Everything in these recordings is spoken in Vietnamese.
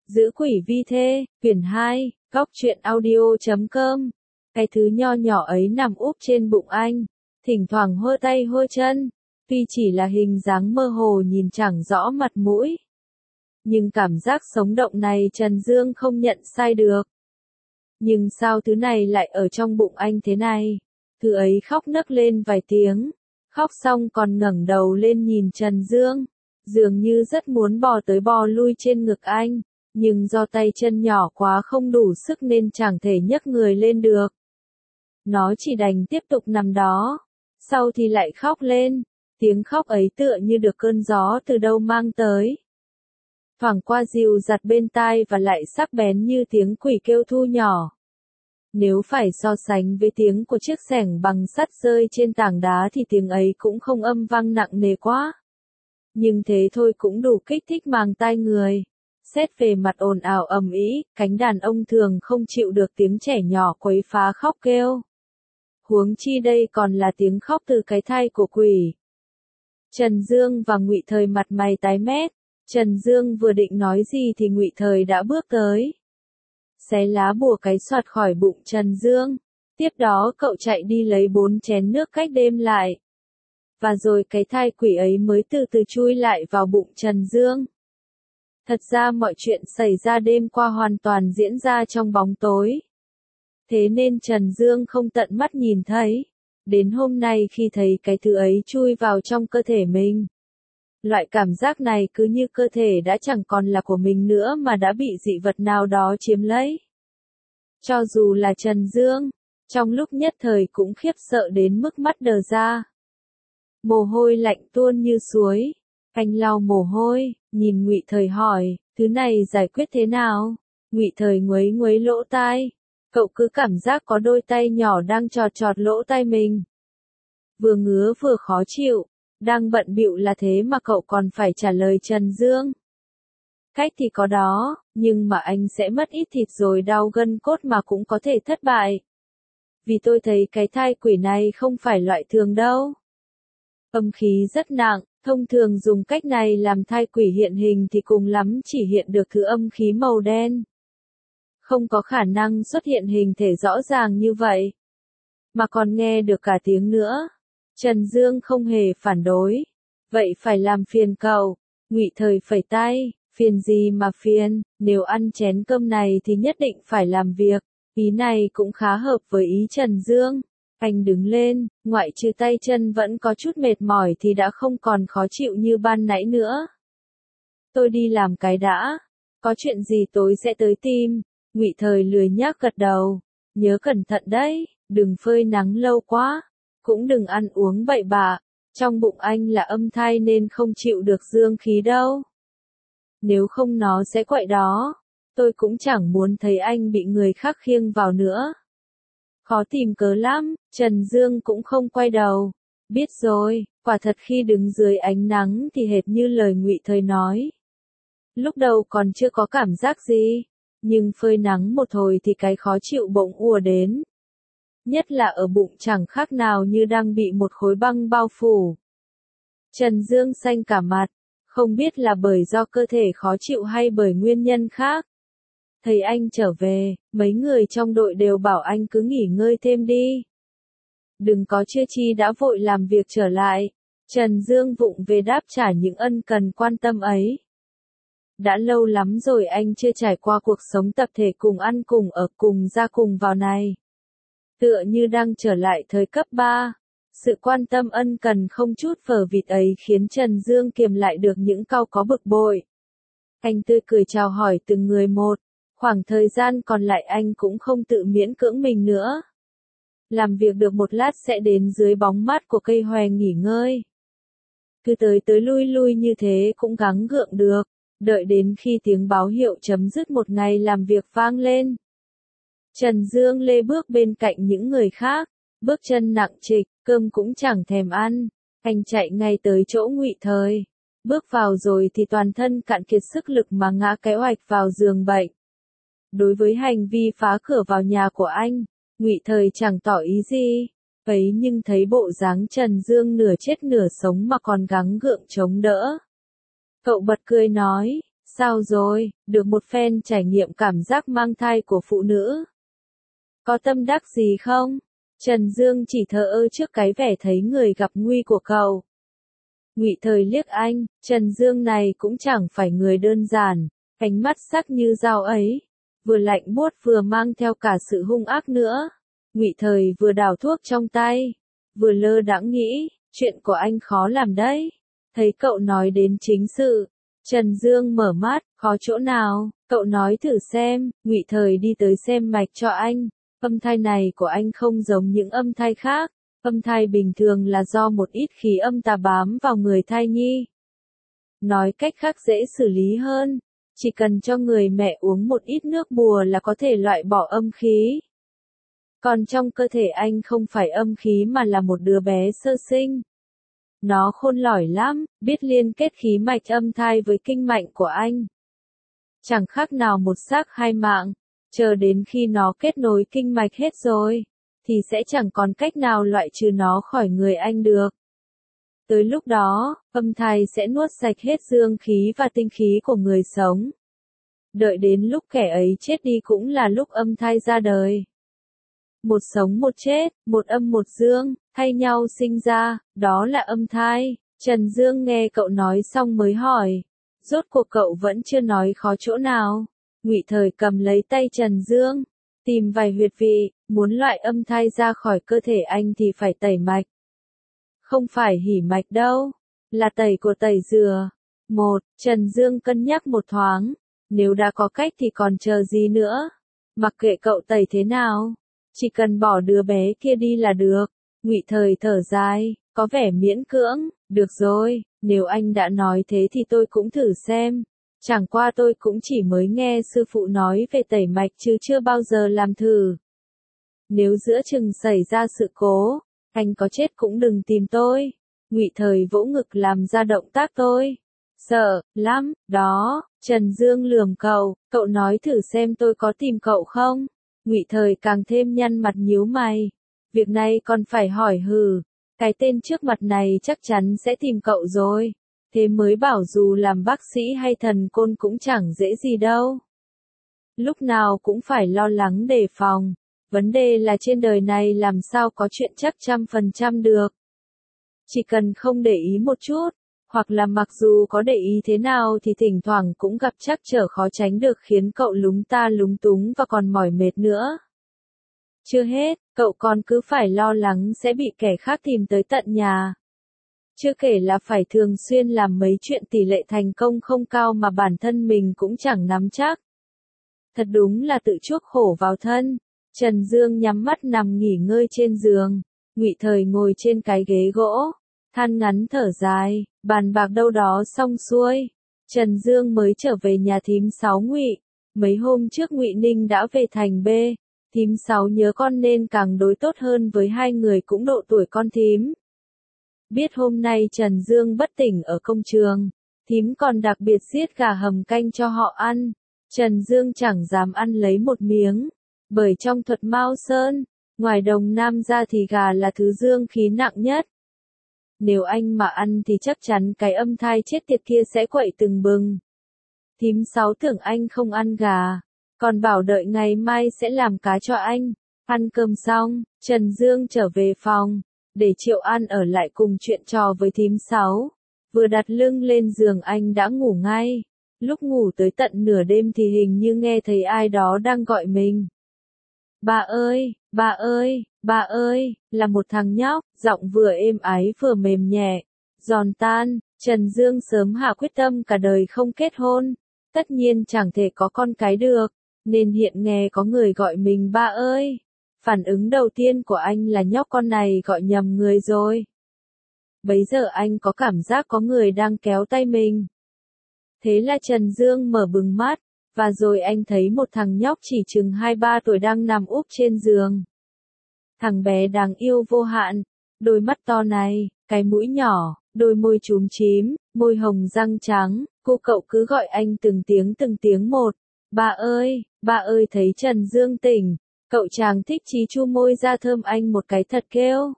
Giữ quỷ vi thê, quyển 2, góc truyện audio.com. Cái thứ nho nhỏ ấy nằm úp trên bụng anh, thỉnh thoảng hơ tay hơ chân, tuy chỉ là hình dáng mơ hồ nhìn chẳng rõ mặt mũi. Nhưng cảm giác sống động này Trần Dương không nhận sai được. Nhưng sao thứ này lại ở trong bụng anh thế này? Thứ ấy khóc nấc lên vài tiếng, khóc xong còn ngẩng đầu lên nhìn Trần Dương, dường như rất muốn bò tới bò lui trên ngực anh, nhưng do tay chân nhỏ quá không đủ sức nên chẳng thể nhấc người lên được. Nó chỉ đành tiếp tục nằm đó, sau thì lại khóc lên, tiếng khóc ấy tựa như được cơn gió từ đâu mang tới. Thoảng qua dịu dặt bên tai và lại sắc bén như tiếng quỷ kêu thu nhỏ. Nếu phải so sánh với tiếng của chiếc xẻng bằng sắt rơi trên tảng đá thì tiếng ấy cũng không âm vang nặng nề quá. Nhưng thế thôi cũng đủ kích thích màng tai người. Xét về mặt ồn ào ầm ĩ, cánh đàn ông thường không chịu được tiếng trẻ nhỏ quấy phá khóc kêu. Huống chi đây còn là tiếng khóc từ cái thai của quỷ. Trần Dương và Ngụy Thời mặt mày tái mét. Trần Dương vừa định nói gì thì Ngụy Thời đã bước tới, xé lá bùa cái xoạt khỏi bụng Trần Dương. Tiếp đó cậu chạy đi lấy 4 chén nước cách đêm lại. Và rồi cái thai quỷ ấy mới từ từ chui lại vào bụng Trần Dương. Thật ra mọi chuyện xảy ra đêm qua hoàn toàn diễn ra trong bóng tối. Thế nên Trần Dương không tận mắt nhìn thấy. Đến hôm nay khi thấy cái thứ ấy chui vào trong cơ thể mình. Loại cảm giác này cứ như cơ thể đã chẳng còn là của mình nữa mà đã bị dị vật nào đó chiếm lấy. Cho dù là Trần Dương, trong lúc nhất thời cũng khiếp sợ đến mức mắt đờ ra. Mồ hôi lạnh tuôn như suối. Anh lau mồ hôi, nhìn Ngụy Thời hỏi, thứ này giải quyết thế nào? Ngụy Thời nguấy nguấy lỗ tai. Cậu cứ cảm giác có đôi tay nhỏ đang chọt chọt lỗ tai mình. Vừa ngứa vừa khó chịu. Đang bận bịu là thế mà cậu còn phải trả lời Trần Dương. Cách thì có đó, nhưng mà anh sẽ mất ít thịt rồi đau gân cốt mà cũng có thể thất bại. Vì tôi thấy cái thai quỷ này không phải loại thường đâu. Âm khí rất nặng, thông thường dùng cách này làm thai quỷ hiện hình thì cùng lắm chỉ hiện được thứ âm khí màu đen. Không có khả năng xuất hiện hình thể rõ ràng như vậy. Mà còn nghe được cả tiếng nữa. Trần Dương không hề phản đối. Vậy phải làm phiền cậu. Ngụy Thời phẩy tay, phiền gì mà phiền, nếu ăn chén cơm này thì nhất định phải làm việc. Ý này cũng khá hợp với ý Trần Dương. Anh đứng lên, ngoại trừ tay chân vẫn có chút mệt mỏi thì đã không còn khó chịu như ban nãy nữa. Tôi đi làm cái đã. Có chuyện gì tối sẽ tới tìm. Ngụy Thời lười nhác gật đầu. Nhớ cẩn thận đấy, đừng phơi nắng lâu quá. Cũng đừng ăn uống bậy bạ, trong bụng anh là âm thai nên không chịu được dương khí đâu. Nếu không nó sẽ quậy đó, tôi cũng chẳng muốn thấy anh bị người khác khiêng vào nữa. Khó tìm cớ lắm, Trần Dương cũng không quay đầu. Biết rồi, quả thật khi đứng dưới ánh nắng thì hệt như lời Ngụy Thời nói. Lúc đầu còn chưa có cảm giác gì, nhưng phơi nắng một hồi thì cái khó chịu bỗng ùa đến. Nhất là ở bụng chẳng khác nào như đang bị một khối băng bao phủ. Trần Dương xanh cả mặt, không biết là bởi do cơ thể khó chịu hay bởi nguyên nhân khác. Thấy anh trở về, mấy người trong đội đều bảo anh cứ nghỉ ngơi thêm đi. Đừng có chưa chi đã vội làm việc trở lại. Trần Dương vụng về đáp trả những ân cần quan tâm ấy. Đã lâu lắm rồi anh chưa trải qua cuộc sống tập thể cùng ăn cùng ở cùng ra cùng vào này. Tựa như đang trở lại thời cấp 3. Sự quan tâm ân cần không chút phờ vịt ấy khiến Trần Dương kiềm lại được những cau có bực bội. Anh tươi cười chào hỏi từng người một. Khoảng thời gian còn lại anh cũng không tự miễn cưỡng mình nữa. Làm việc được một lát sẽ đến dưới bóng mát của cây hoè nghỉ ngơi. Cứ tới tới lui lui như thế cũng gắng gượng được. Đợi đến khi tiếng báo hiệu chấm dứt một ngày làm việc vang lên. Trần Dương lê bước bên cạnh những người khác, bước chân nặng trịch, cơm cũng chẳng thèm ăn. Anh chạy ngay tới chỗ Ngụy Thời. Bước vào rồi thì toàn thân cạn kiệt sức lực mà ngã cái oạch vào giường bệnh. Đối với hành vi phá cửa vào nhà của anh, Ngụy Thời chẳng tỏ ý gì. Ấy nhưng thấy bộ dáng Trần Dương nửa chết nửa sống mà còn gắng gượng chống đỡ. Cậu bật cười nói, Sao rồi, được một phen trải nghiệm cảm giác mang thai của phụ nữ. Có tâm đắc gì không? Trần Dương chỉ thờ ơ trước cái vẻ thấy người gặp nguy của cậu. Ngụy Thời liếc anh, Trần Dương này cũng chẳng phải người đơn giản, ánh mắt sắc như dao ấy, vừa lạnh buốt vừa mang theo cả sự hung ác nữa. Ngụy Thời vừa đào thuốc trong tay, vừa lơ đãng nghĩ, chuyện của anh khó làm đấy. Thấy cậu nói đến chính sự, Trần Dương mở mắt, khó chỗ nào, cậu nói thử xem. Ngụy Thời đi tới xem mạch cho anh. Âm thai này của anh không giống những âm thai khác. Âm thai bình thường là do một ít khí âm tà bám vào người thai nhi. Nói cách khác dễ xử lý hơn, chỉ cần cho người mẹ uống một ít nước bùa là có thể loại bỏ âm khí. Còn trong cơ thể anh không phải âm khí mà là một đứa bé sơ sinh. Nó khôn lỏi lắm, biết liên kết khí mạch âm thai với kinh mạch của anh. Chẳng khác nào một xác hai mạng, chờ đến khi nó kết nối kinh mạch hết rồi, thì sẽ chẳng còn cách nào loại trừ nó khỏi người anh được. Tới lúc đó, âm thai sẽ nuốt sạch hết dương khí và tinh khí của người sống. Đợi đến lúc kẻ ấy chết đi cũng là lúc âm thai ra đời. Một sống một chết, một âm một dương, thay nhau sinh ra, đó là âm thai. Trần Dương nghe cậu nói xong mới hỏi, rốt cuộc cậu vẫn chưa nói khó chỗ nào. Ngụy Thời cầm lấy tay Trần Dương, tìm vài huyệt vị, muốn loại âm thai ra khỏi cơ thể anh thì phải tẩy mạch. Không phải hỉ mạch đâu, là tẩy của tẩy dừa. Trần Dương cân nhắc một thoáng, nếu đã có cách thì còn chờ gì nữa. Mặc kệ cậu tẩy thế nào, chỉ cần bỏ đứa bé kia đi là được. Ngụy Thời thở dài, có vẻ miễn cưỡng, được rồi, nếu anh đã nói thế thì tôi cũng thử xem. Chẳng qua tôi cũng chỉ mới nghe sư phụ nói về tẩy mạch chứ chưa bao giờ làm thử. Nếu giữa chừng xảy ra sự cố, anh có chết cũng đừng tìm tôi. Ngụy Thời vỗ ngực làm ra động tác tôi sợ lắm, đó. Trần Dương lườm cậu nói thử xem tôi có tìm cậu không? Ngụy Thời càng thêm nhăn mặt nhíu mày. Việc này còn phải hỏi hừ, cái tên trước mặt này chắc chắn sẽ tìm cậu rồi. Thế mới bảo dù làm bác sĩ hay thần côn cũng chẳng dễ gì đâu. Lúc nào cũng phải lo lắng đề phòng. Vấn đề là trên đời này làm sao có chuyện chắc 100% được. Chỉ cần không để ý một chút, hoặc là mặc dù có để ý thế nào thì thỉnh thoảng cũng gặp trắc trở khó tránh được khiến cậu lúng ta lúng túng và còn mỏi mệt nữa. Chưa hết, cậu còn cứ phải lo lắng sẽ bị kẻ khác tìm tới tận nhà. Chưa kể là phải thường xuyên làm mấy chuyện tỷ lệ thành công không cao mà bản thân mình cũng chẳng nắm chắc. Thật đúng là tự chuốc khổ vào thân. Trần Dương nhắm mắt nằm nghỉ ngơi trên giường. Ngụy Thời ngồi trên cái ghế gỗ, than ngắn thở dài, bàn bạc đâu đó xong xuôi. Trần Dương mới trở về nhà thím Sáu Ngụy. Mấy hôm trước Ngụy Ninh đã về thành B. Thím Sáu nhớ con nên càng đối tốt hơn với hai người cũng độ tuổi con thím. Biết hôm nay Trần Dương bất tỉnh ở công trường, thím còn đặc biệt giết gà hầm canh cho họ ăn. Trần Dương chẳng dám ăn lấy một miếng, bởi trong thuật Mao Sơn, ngoài Đồng Nam ra thì gà là thứ dương khí nặng nhất. Nếu anh mà ăn thì chắc chắn cái âm thai chết tiệt kia sẽ quậy từng bừng. Thím Sáu tưởng anh không ăn gà, còn bảo đợi ngày mai sẽ làm cá cho anh. Ăn cơm xong, Trần Dương trở về phòng, để Triệu An ở lại cùng chuyện trò với thím Sáu. Vừa đặt lưng lên giường anh đã ngủ ngay. Lúc ngủ tới tận nửa đêm thì hình như nghe thấy ai đó đang gọi mình. Bà ơi, bà ơi, bà ơi, là một thằng nhóc, giọng vừa êm ái vừa mềm nhẹ, giòn tan. Trần Dương sớm hạ quyết tâm cả đời không kết hôn, tất nhiên chẳng thể có con cái được, nên hiện nghe có người gọi mình ba ơi. Phản ứng đầu tiên của anh là nhóc con này gọi nhầm người rồi. Bấy giờ anh có cảm giác có người đang kéo tay mình. Thế là Trần Dương mở bừng mắt, và rồi anh thấy một thằng nhóc chỉ chừng 2-3 tuổi đang nằm úp trên giường. Thằng bé đáng yêu vô hạn, đôi mắt to này, cái mũi nhỏ, đôi môi chúm chím, môi hồng răng trắng, cậu cứ gọi anh từng tiếng một. Bà ơi thấy Trần Dương tỉnh, cậu chàng thích chí chu môi ra thơm anh một cái thật kêu.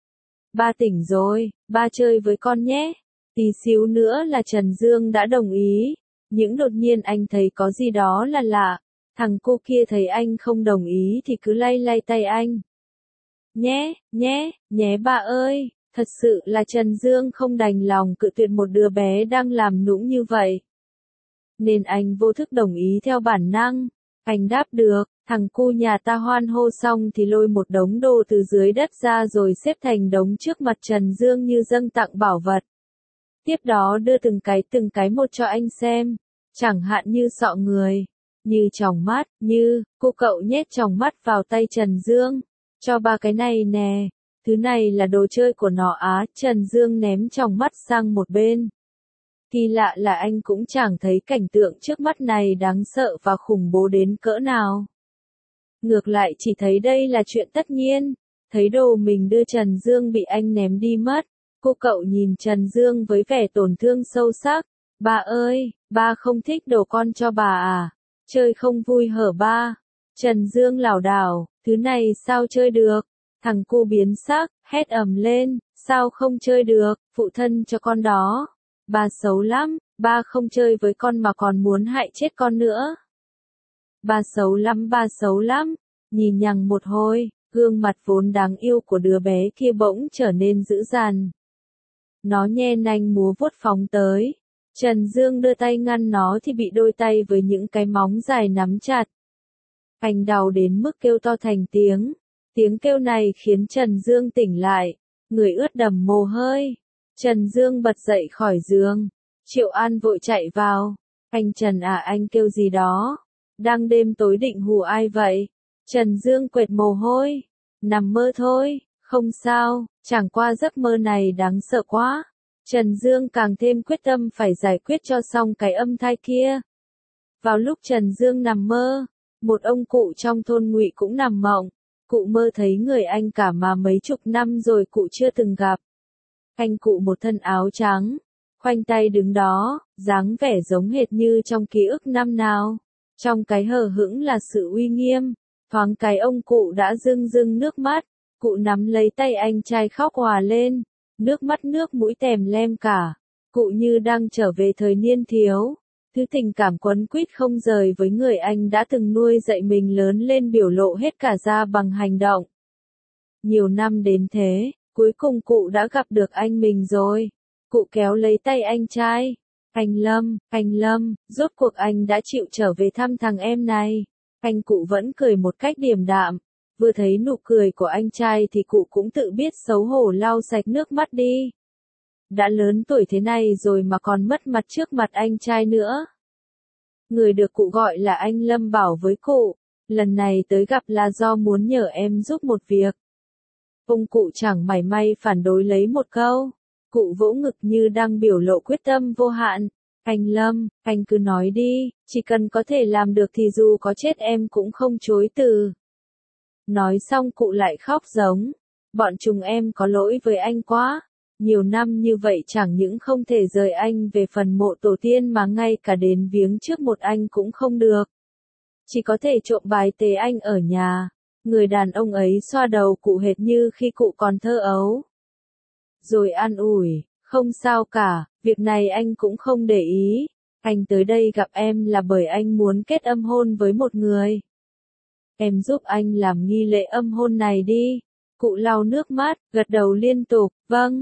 Ba tỉnh rồi, ba chơi với con nhé. Tí xíu nữa là Trần Dương đã đồng ý. những đột nhiên anh thấy có gì đó là lạ. Thằng cô kia thấy anh không đồng ý thì cứ lay lay tay anh. Nhé bà ơi, thật sự là Trần Dương không đành lòng cự tuyệt một đứa bé đang làm nũng như vậy. Nên anh vô thức đồng ý theo bản năng. Anh đáp được, thằng cu nhà ta hoan hô xong thì lôi một đống đồ từ dưới đất ra rồi xếp thành đống trước mặt Trần Dương như dâng tặng bảo vật. Tiếp đó đưa từng cái một cho anh xem, chẳng hạn như sọ người, như tròng mắt, như, cô cậu nhét tròng mắt vào tay Trần Dương, cho ba cái này nè, thứ này là đồ chơi của nó á, Trần Dương ném tròng mắt sang một bên. Kỳ lạ là anh cũng chẳng thấy cảnh tượng trước mắt này đáng sợ và khủng bố đến cỡ nào. Ngược lại chỉ thấy đây là chuyện tất nhiên, thấy đồ mình đưa Trần Dương bị anh ném đi mất. Cô cậu nhìn Trần Dương với vẻ tổn thương sâu sắc. Bà ơi, ba không thích đồ con cho bà à? Chơi không vui hở ba? Trần Dương lảo đảo, thứ này sao chơi được? Thằng cu biến sắc, hét ầm lên, sao không chơi được, phụ thân cho con đó. Ba xấu lắm, ba không chơi với con mà còn muốn hại chết con nữa. Ba xấu lắm. Nhìn nhằng một hồi, gương mặt vốn đáng yêu của đứa bé kia bỗng trở nên dữ dằn. Nó nhe nanh múa vuốt phóng tới. Trần Dương đưa tay ngăn nó thì bị đôi tay với những cái móng dài nắm chặt. Anh đau đến mức kêu to thành tiếng. Tiếng kêu này khiến Trần Dương tỉnh lại. Người ướt đẫm mồ hôi. Trần Dương bật dậy khỏi giường. Triệu An vội chạy vào. Anh Trần à, anh kêu gì đó? Đang đêm tối định hù ai vậy? Trần Dương quệt mồ hôi. Nằm mơ thôi, không sao, chẳng qua giấc mơ này đáng sợ quá. Trần Dương càng thêm quyết tâm phải giải quyết cho xong cái âm thai kia. Vào lúc Trần Dương nằm mơ, một ông cụ trong thôn Ngụy cũng nằm mộng. Cụ mơ thấy người anh cả mà mấy chục năm rồi cụ chưa từng gặp. Anh cụ một thân áo trắng, khoanh tay đứng đó, dáng vẻ giống hệt như trong ký ức năm nào. Trong cái hờ hững là sự uy nghiêm, thoáng cái ông cụ đã rưng rưng nước mắt. Cụ nắm lấy tay anh trai khóc òa lên, nước mắt nước mũi tèm lem cả. Cụ như đang trở về thời niên thiếu, thứ tình cảm quấn quýt không rời với người anh đã từng nuôi dạy mình lớn lên biểu lộ hết cả ra bằng hành động. Nhiều năm đến thế, cuối cùng cụ đã gặp được anh mình rồi. Cụ kéo lấy tay anh trai. Anh Lâm, rốt cuộc anh đã chịu trở về thăm thằng em này. Anh cụ vẫn cười một cách điềm đạm. Vừa thấy nụ cười của anh trai thì cụ cũng tự biết xấu hổ lau sạch nước mắt đi. Đã lớn tuổi thế này rồi mà còn mất mặt trước mặt anh trai nữa. Người được cụ gọi là anh Lâm bảo với cụ, lần này tới gặp là do muốn nhờ em giúp một việc. Ông cụ chẳng mảy may phản đối lấy một câu. Cụ vỗ ngực như đang biểu lộ quyết tâm vô hạn. Anh Lâm, anh cứ nói đi, chỉ cần có thể làm được thì dù có chết em cũng không chối từ. Nói xong cụ lại khóc giống. Bọn chúng em có lỗi với anh quá. Nhiều năm như vậy chẳng những không thể rời anh về phần mộ tổ tiên mà ngay cả đến viếng trước một anh cũng không được. Chỉ có thể trộm bài tế anh ở nhà. Người đàn ông ấy xoa đầu cụ hệt như khi cụ còn thơ ấu. Rồi an ủi, không sao cả, việc này anh cũng không để ý. Anh tới đây gặp em là bởi anh muốn kết âm hôn với một người. Em giúp anh làm nghi lễ âm hôn này đi. Cụ lau nước mắt, gật đầu liên tục,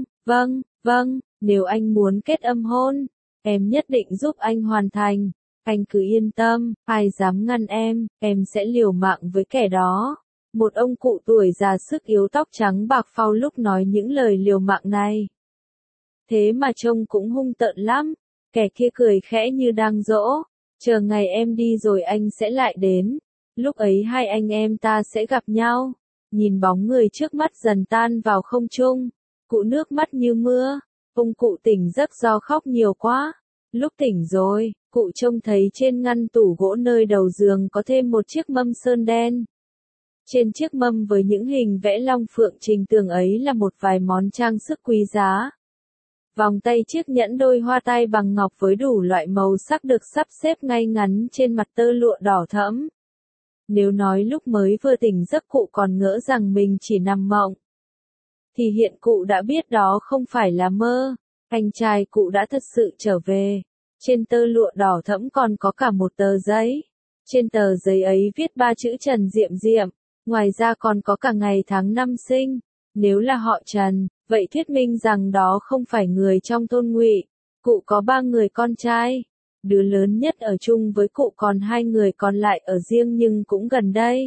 vâng, nếu anh muốn kết âm hôn, em nhất định giúp anh hoàn thành. Anh cứ yên tâm, ai dám ngăn em sẽ liều mạng với kẻ đó. Một ông cụ tuổi già sức yếu tóc trắng bạc phau lúc nói những lời liều mạng này. Thế mà trông cũng hung tợn lắm, kẻ kia cười khẽ như đang dỗ, chờ ngày em đi rồi anh sẽ lại đến. Lúc ấy hai anh em ta sẽ gặp nhau. Nhìn bóng người trước mắt dần tan vào không trung, cụ nước mắt như mưa, ông cụ tỉnh giấc do khóc nhiều quá. Lúc tỉnh rồi, cụ trông thấy trên ngăn tủ gỗ nơi đầu giường có thêm một chiếc mâm sơn đen. Trên chiếc mâm với những hình vẽ long phượng trình tường ấy là một vài món trang sức quý giá. Vòng tay, chiếc nhẫn đôi hoa tai bằng ngọc với đủ loại màu sắc được sắp xếp ngay ngắn trên mặt tơ lụa đỏ thẫm. Nếu nói lúc mới vừa tỉnh giấc cụ còn ngỡ rằng mình chỉ nằm mộng, thì hiện cụ đã biết đó không phải là mơ. Anh trai cụ đã thật sự trở về. Trên tơ lụa đỏ thẫm còn có cả một tờ giấy. Trên tờ giấy ấy viết 3 chữ Trần Diệm Diệm, ngoài ra còn có cả ngày tháng năm sinh. Nếu là họ Trần, vậy thuyết minh rằng đó không phải người trong thôn Ngụy. Cụ có 3 người con trai. Đứa lớn nhất ở chung với cụ, còn 2 người còn lại ở riêng nhưng cũng gần đây.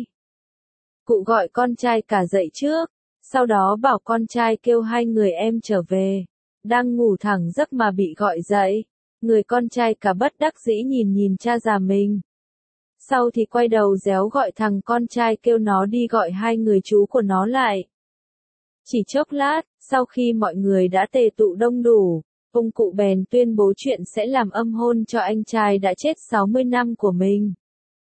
Cụ gọi con trai cả dậy trước, sau đó bảo con trai kêu 2 người em trở về. Đang ngủ thẳng giấc mà bị gọi dậy. Người con trai cả bất đắc dĩ nhìn nhìn cha già mình. Sau thì quay đầu réo gọi thằng con trai kêu nó đi gọi 2 người chú của nó lại. Chỉ chốc lát, sau khi mọi người đã tề tụ đông đủ, ông cụ bèn tuyên bố chuyện sẽ làm âm hôn cho anh trai đã chết 60 năm của mình.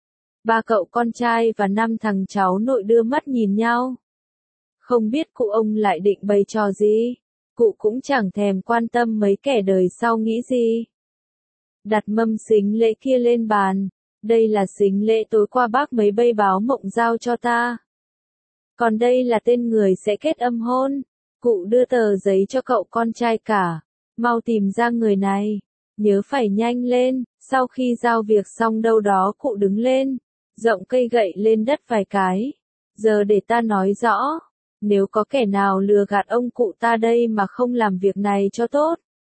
3 cậu con trai và 5 thằng cháu nội đưa mắt nhìn nhau. Không biết cụ ông lại định bày trò gì, cụ cũng chẳng thèm quan tâm mấy kẻ đời sau nghĩ gì. Đặt mâm sính lễ kia lên bàn. Đây là sính lễ tối qua bác mấy bây báo mộng giao cho ta. Còn đây là tên người sẽ kết âm hôn. Cụ đưa tờ giấy cho cậu con trai cả. Mau tìm ra người này. Nhớ phải nhanh lên. Sau khi giao việc xong đâu đó cụ đứng lên. Rộng cây gậy lên đất vài cái. Giờ để ta nói rõ. Nếu có kẻ nào lừa gạt ông cụ ta đây mà không làm việc này cho tốt,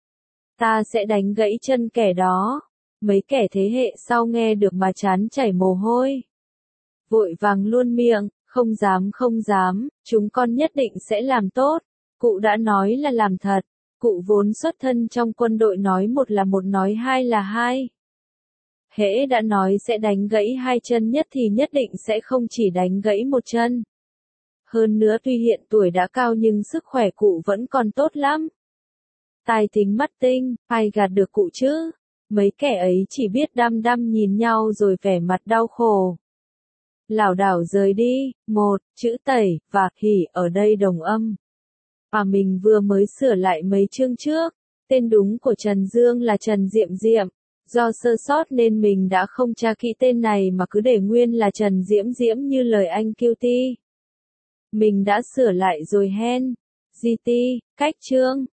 ta sẽ đánh gãy chân kẻ đó. Mấy kẻ thế hệ sau nghe được mà chán chảy mồ hôi. Vội vàng luôn miệng, không dám, chúng con nhất định sẽ làm tốt. Cụ đã nói là làm thật. Cụ vốn xuất thân trong quân đội, nói một là một, nói hai là hai. Hễ đã nói sẽ đánh gãy 2 chân nhất thì nhất định sẽ không chỉ đánh gãy 1 chân. Hơn nữa tuy hiện tuổi đã cao nhưng sức khỏe cụ vẫn còn tốt lắm. Tai thính mắt tinh, ai gạt được cụ chứ? Mấy kẻ ấy chỉ biết đăm đăm nhìn nhau rồi vẻ mặt đau khổ. Lảo đảo rời đi. Một chữ tẩy và hỉ ở đây đồng âm. Mình vừa mới sửa lại mấy chương trước. Tên đúng của Trần Dương là Trần Diệm Diệm. Do sơ sót nên mình đã không tra kỹ tên này mà cứ để nguyên là Trần Diễm Diễm như lời anh Cutie. Mình đã sửa lại rồi hen. GT, cách chương.